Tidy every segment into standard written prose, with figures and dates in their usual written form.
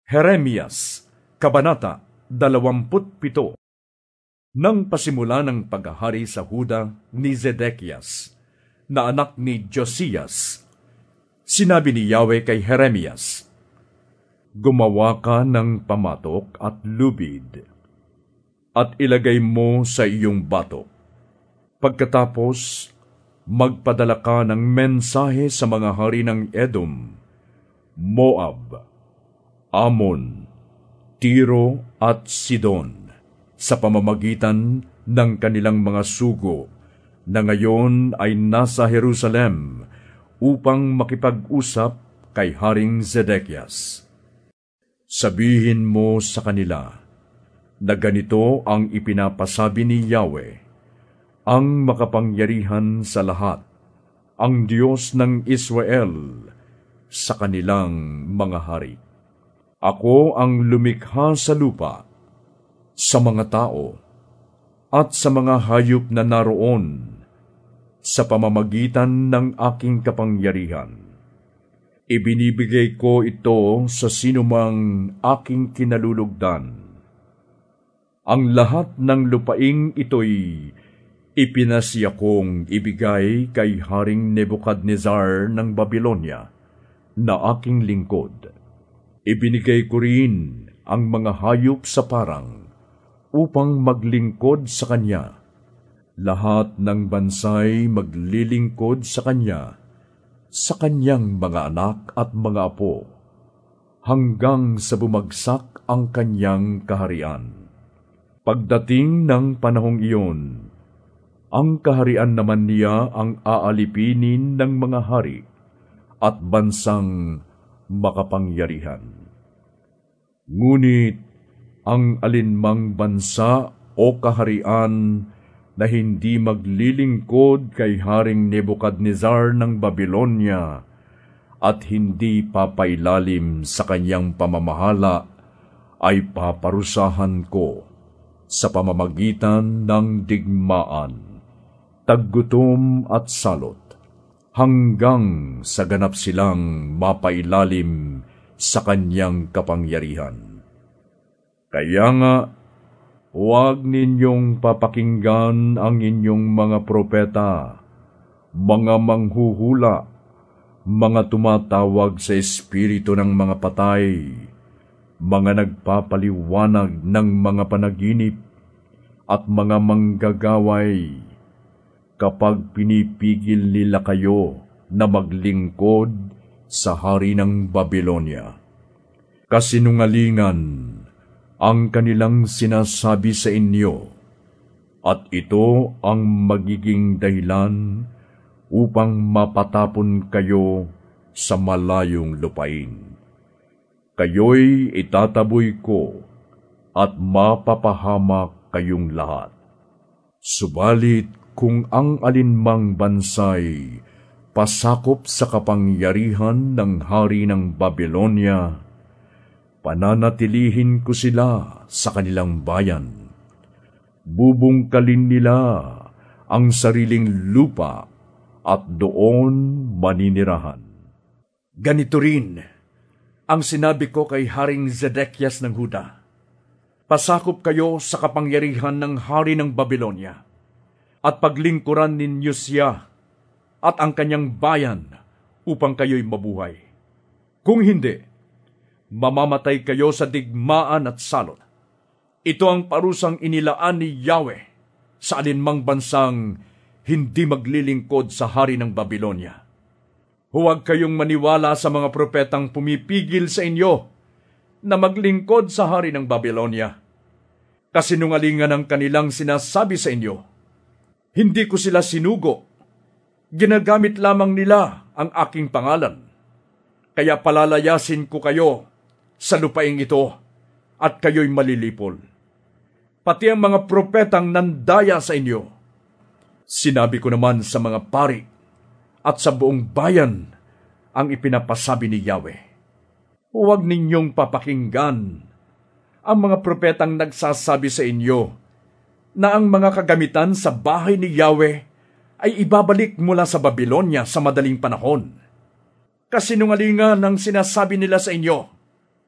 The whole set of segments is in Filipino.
Jeremias, Kabanata 27. Nang pasimula ng paghahari sa Huda ni Zedekias, na anak ni Josias, sinabi ni Yahweh kay Jeremias, "Gumawa ka ng pamatok at lubid, at ilagay mo sa iyong batok. Pagkatapos, magpadala ka ng mensahe sa mga hari ng Edom, Moab, Amon, Tiro at Sidon, sa pamamagitan ng kanilang mga sugo na ngayon ay nasa Jerusalem upang makipag-usap kay Haring Zedekias. Sabihin mo sa kanila na ganito ang ipinapasabi ni Yahweh, ang makapangyarihan sa lahat, ang Diyos ng Israel, sa kanilang mga hari. Ako ang lumikha sa lupa, sa mga tao, at sa mga hayop na naroon, sa pamamagitan ng aking kapangyarihan. Ibinibigay ko ito sa sinumang aking kinalulugdan. Ang lahat ng lupaing ito'y ipinasya kong ibigay kay Haring Nebukadnezar ng Babylonia, na aking lingkod. Ibinigay ko rin ang mga hayop sa parang upang maglingkod sa kanya. Lahat ng bansay maglilingkod sa kanya, sa kanyang mga anak at mga apo, hanggang sa bumagsak ang kanyang kaharian. Pagdating ng panahong iyon, ang kaharian naman niya ang aalipinin ng mga hari at bansang makapangyarihan. Ngunit ang alinmang bansa o kaharian na hindi maglilingkod kay Haring Nebukadnezar ng Babylonia at hindi papailalim sa kanyang pamamahala ay paparusahan ko sa pamamagitan ng digmaan, taggutom at salot, hanggang sa ganap silang mapailalim sa kanyang kapangyarihan. Kaya nga, huwag ninyong papakinggan ang inyong mga propeta, mga manghuhula, mga tumatawag sa espiritu ng mga patay, mga nagpapaliwanag ng mga panaginip, at mga manggagaway, kapag pinipigil nila kayo na maglingkod sa hari ng Babylonia. Kasinungalingan ang kanilang sinasabi sa inyo, at ito ang magiging dahilan upang mapatapon kayo sa malayong lupain. Kayo'y itataboy ko at mapapahamak kayong lahat. Subalit kung ang alinmang bansay pasakop sa kapangyarihan ng hari ng Babylonia, pananatilihin ko sila sa kanilang bayan. Bubungkalin nila ang sariling lupa at doon maninirahan. Ganito rin ang sinabi ko kay Haring Zedekias ng Huda, pasakop kayo sa kapangyarihan ng hari ng Babylonia, at paglingkuran ninyo siya at ang kanyang bayan upang kayo'y mabuhay. Kung hindi, mamamatay kayo sa digmaan at salot. Ito ang parusang inilaan ni Yahweh sa alinmang bansang hindi maglilingkod sa hari ng Babylonia. Huwag kayong maniwala sa mga propetang pumipigil sa inyo na maglingkod sa hari ng Babylonia. Kasinungalingan ang kanilang sinasabi sa inyo. Hindi ko sila sinugo. Ginagamit lamang nila ang aking pangalan. Kaya palalayasin ko kayo sa lupaing ito at kayo'y malilipol. Pati ang mga propetang nandaya sa inyo. Sinabi ko naman sa mga pari at sa buong bayan ang ipinapasabi ni Yahweh. Huwag ninyong papakinggan ang mga propetang nagsasabi sa inyo na ang mga kagamitan sa bahay ni Yahweh ay ibabalik mula sa Babylonia sa madaling panahon. Kasinungalingan ang sinasabi nila sa inyo.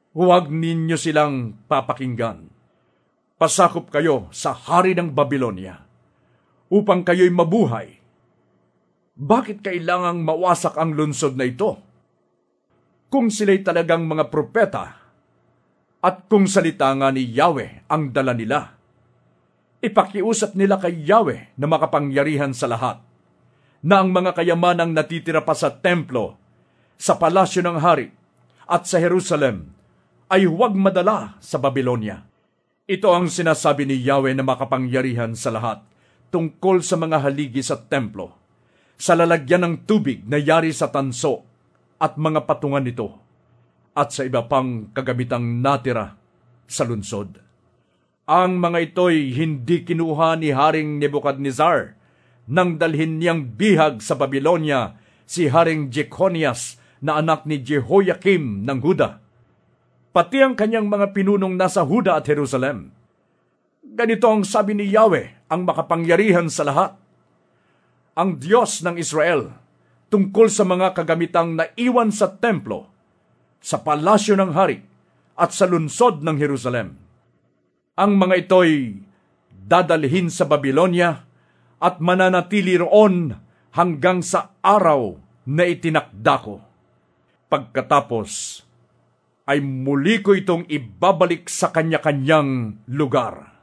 Huwag ninyo silang papakinggan. Pasakop kayo sa hari ng Babylonia upang kayo'y mabuhay. Bakit kailangang mawasak ang lungsod na ito? Kung sila'y talagang mga propeta at kung salita nga ni Yahweh ang dala nila, ipakiusap nila kay Yahweh na makapangyarihan sa lahat, na ang mga kayamanang natitira pa sa templo, sa palasyo ng hari, at sa Jerusalem, ay huwag madala sa Babylonia. Ito ang sinasabi ni Yahweh na makapangyarihan sa lahat tungkol sa mga haligi sa templo, sa lalagyan ng tubig na yari sa tanso at mga patungan nito, at sa iba pang kagamitang natira sa lungsod. Ang mga ito'y hindi kinuha ni Haring Nebuchadnezzar nang dalhin niyang bihag sa Babylonia si Haring Jeconias na anak ni Jehoiakim ng Huda, pati ang kanyang mga pinunong nasa Huda at Jerusalem. Ganito ang sabi ni Yahweh, ang makapangyarihan sa lahat, ang Diyos ng Israel, tungkol sa mga kagamitang naiwan sa templo, sa palasyo ng hari, at sa lungsod ng Jerusalem. Ang mga ito'y dadalhin sa Babylonia at mananatili roon hanggang sa araw na itinakda ko. Pagkatapos ay muli ko itong ibabalik sa kanya-kanyang lugar.